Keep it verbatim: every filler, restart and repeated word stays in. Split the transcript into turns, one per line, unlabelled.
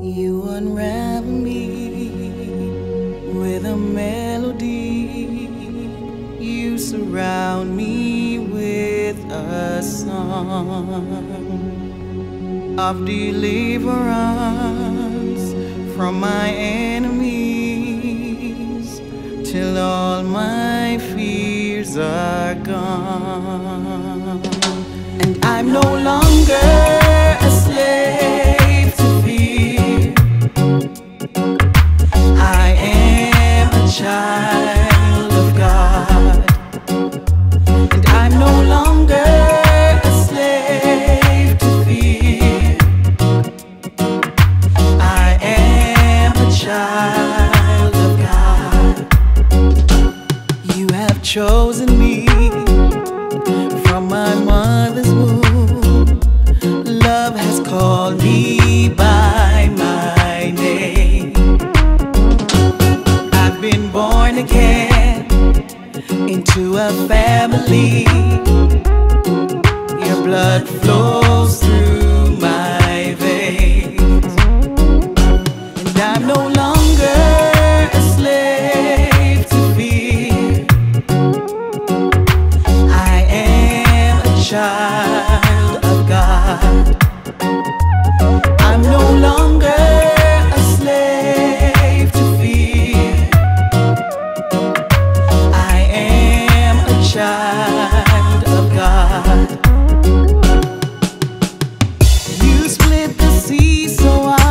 You unravel me with a melody. You surround me with a song of deliverance from my enemies, till all my fears are gone. And I'm no longer a slave to fear. I am a child of God. And I'm no longer a slave to fear. I am a child of God. You have chosen me from my mother's womb. Love has called me by my name. I've been born again into a family. Your blood flows through my veins. And I'm no longer a slave to fear. I am a child of God. I'm no longer a slave to fear. I am a child of God. You split the sea so I